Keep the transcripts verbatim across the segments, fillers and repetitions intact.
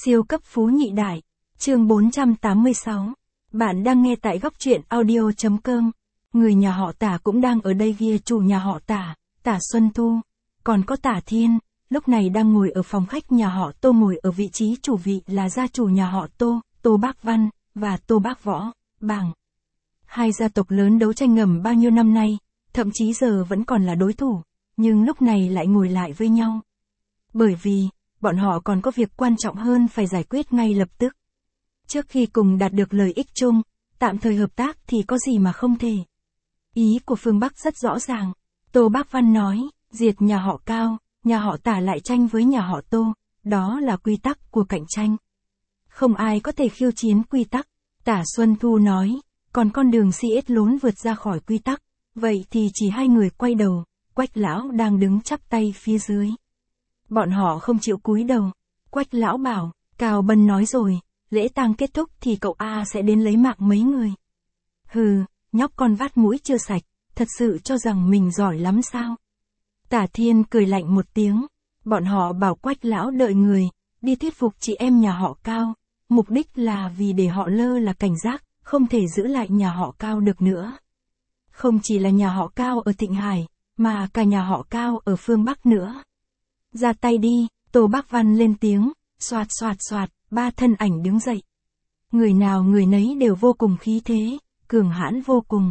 Siêu cấp phú nhị đại, chương bốn trăm tám mươi sáu. Bạn đang nghe tại góc truyện audio.com. Người nhà họ Tả cũng đang ở đây ghi chủ nhà họ Tả, Tả Xuân Thu. Còn có Tả Thiên, lúc này đang ngồi ở phòng khách nhà họ Tô, ngồi ở vị trí chủ vị là gia chủ nhà họ Tô, Tô Bác Văn, và Tô Bác Võ, Bảng. Hai gia tộc lớn đấu tranh ngầm bao nhiêu năm nay, thậm chí giờ vẫn còn là đối thủ, nhưng lúc này lại ngồi lại với nhau. Bởi vì, bọn họ còn có việc quan trọng hơn phải giải quyết ngay lập tức. Trước khi cùng đạt được lợi ích chung, tạm thời hợp tác thì có gì mà không thể. Ý của phương Bắc rất rõ ràng. Tô Bác Văn nói, diệt nhà họ Cao, nhà họ Tả lại tranh với nhà họ Tô, đó là quy tắc của cạnh tranh. Không ai có thể khiêu chiến quy tắc. Tả Xuân Thu nói, còn con đường si ết lốn vượt ra khỏi quy tắc, vậy thì chỉ hai người quay đầu, Quách lão đang đứng chắp tay phía dưới. Bọn họ không chịu cúi đầu. Quách lão bảo, Cao Bân nói rồi, lễ tang kết thúc thì cậu A sẽ đến lấy mạng mấy người. Hừ, nhóc con vắt mũi chưa sạch, thật sự cho rằng mình giỏi lắm sao? Tả Thiên cười lạnh một tiếng, bọn họ bảo Quách lão đợi người, đi thuyết phục chị em nhà họ Cao, mục đích là vì để họ lơ là cảnh giác, không thể giữ lại nhà họ Cao được nữa. Không chỉ là nhà họ Cao ở Thịnh Hải, mà cả nhà họ Cao ở phương Bắc nữa. Ra tay đi, Tô Bác Văn lên tiếng, xoạt xoạt xoạt, ba thân ảnh đứng dậy. Người nào người nấy đều vô cùng khí thế, cường hãn vô cùng.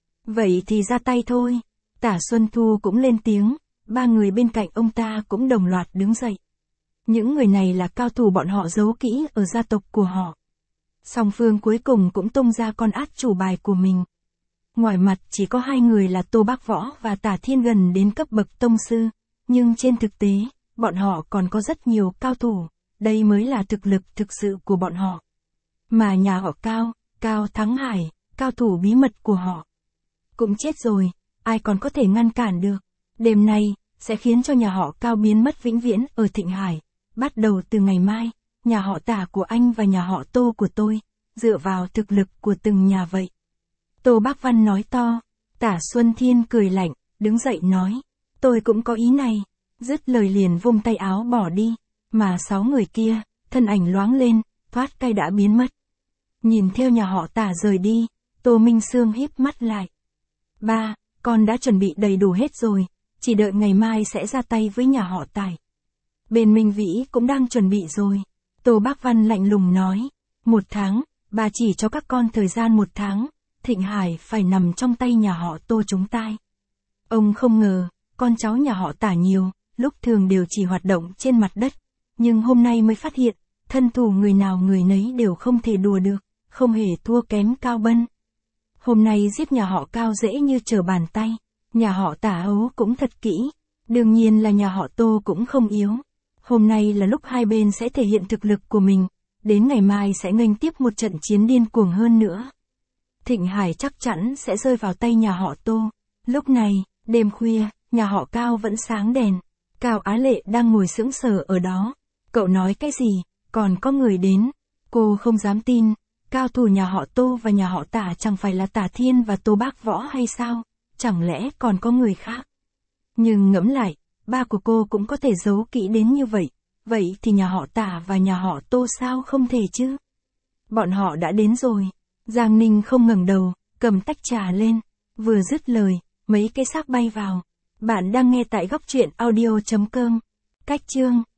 Vậy thì ra tay thôi. Tả Xuân Thu cũng lên tiếng, ba người bên cạnh ông ta cũng đồng loạt đứng dậy. Những người này là cao thủ bọn họ giấu kỹ ở gia tộc của họ. Song phương cuối cùng cũng tung ra con át chủ bài của mình. Ngoài mặt chỉ có hai người là Tô Bác Võ và Tả Thiên gần đến cấp bậc tông sư, nhưng trên thực tế, bọn họ còn có rất nhiều cao thủ, đây mới là thực lực thực sự của bọn họ. Mà nhà họ Cao, Cao Thắng Hải, cao thủ bí mật của họ, cũng chết rồi, ai còn có thể ngăn cản được. Đêm nay, sẽ khiến cho nhà họ Cao biến mất vĩnh viễn ở Thịnh Hải. Bắt đầu từ ngày mai, nhà họ Tả của anh và nhà họ Tô của tôi, dựa vào thực lực của từng nhà vậy. Tô Bác Văn nói to. Tả Xuân Thiên cười lạnh, đứng dậy nói, tôi cũng có ý này. Dứt lời liền vung tay áo bỏ đi, mà sáu người kia, thân ảnh loáng lên, thoát cái đã biến mất. Nhìn theo nhà họ Tả rời đi, Tô Minh Sương híp mắt lại. Ba, con đã chuẩn bị đầy đủ hết rồi, chỉ đợi ngày mai sẽ ra tay với nhà họ Tài. Bên Minh Vĩ cũng đang chuẩn bị rồi. Tô Bác Văn lạnh lùng nói, một tháng, bà chỉ cho các con thời gian một tháng, Thịnh Hải phải nằm trong tay nhà họ Tô chúng ta. Ông không ngờ, con cháu nhà họ Tả nhiều, lúc thường đều chỉ hoạt động trên mặt đất, nhưng hôm nay mới phát hiện, thân thủ người nào người nấy đều không thể đùa được, không hề thua kém Cao Bân. Hôm nay giết nhà họ Cao dễ như trở bàn tay, nhà họ Tả ấu cũng thật kỹ, đương nhiên là nhà họ Tô cũng không yếu. Hôm nay là lúc hai bên sẽ thể hiện thực lực của mình, đến ngày mai sẽ nghênh tiếp một trận chiến điên cuồng hơn nữa. Thịnh Hải chắc chắn sẽ rơi vào tay nhà họ Tô. Lúc này, đêm khuya, nhà họ Cao vẫn sáng đèn. Cao Á Lệ đang ngồi sững sờ ở đó. Cậu nói cái gì? Còn có người đến. Cô không dám tin. Cao thủ nhà họ Tô và nhà họ Tả chẳng phải là Tả Thiên và Tô Bác Võ hay sao? Chẳng lẽ còn có người khác? Nhưng ngẫm lại, ba của cô cũng có thể giấu kỹ đến như vậy. Vậy thì nhà họ Tả và nhà họ Tô sao không thể chứ? Bọn họ đã đến rồi. Giang Ninh không ngẩng đầu, cầm tách trà lên. Vừa dứt lời, mấy cái xác bay vào. Bạn đang nghe tại góc truyện audio.com. Cách chương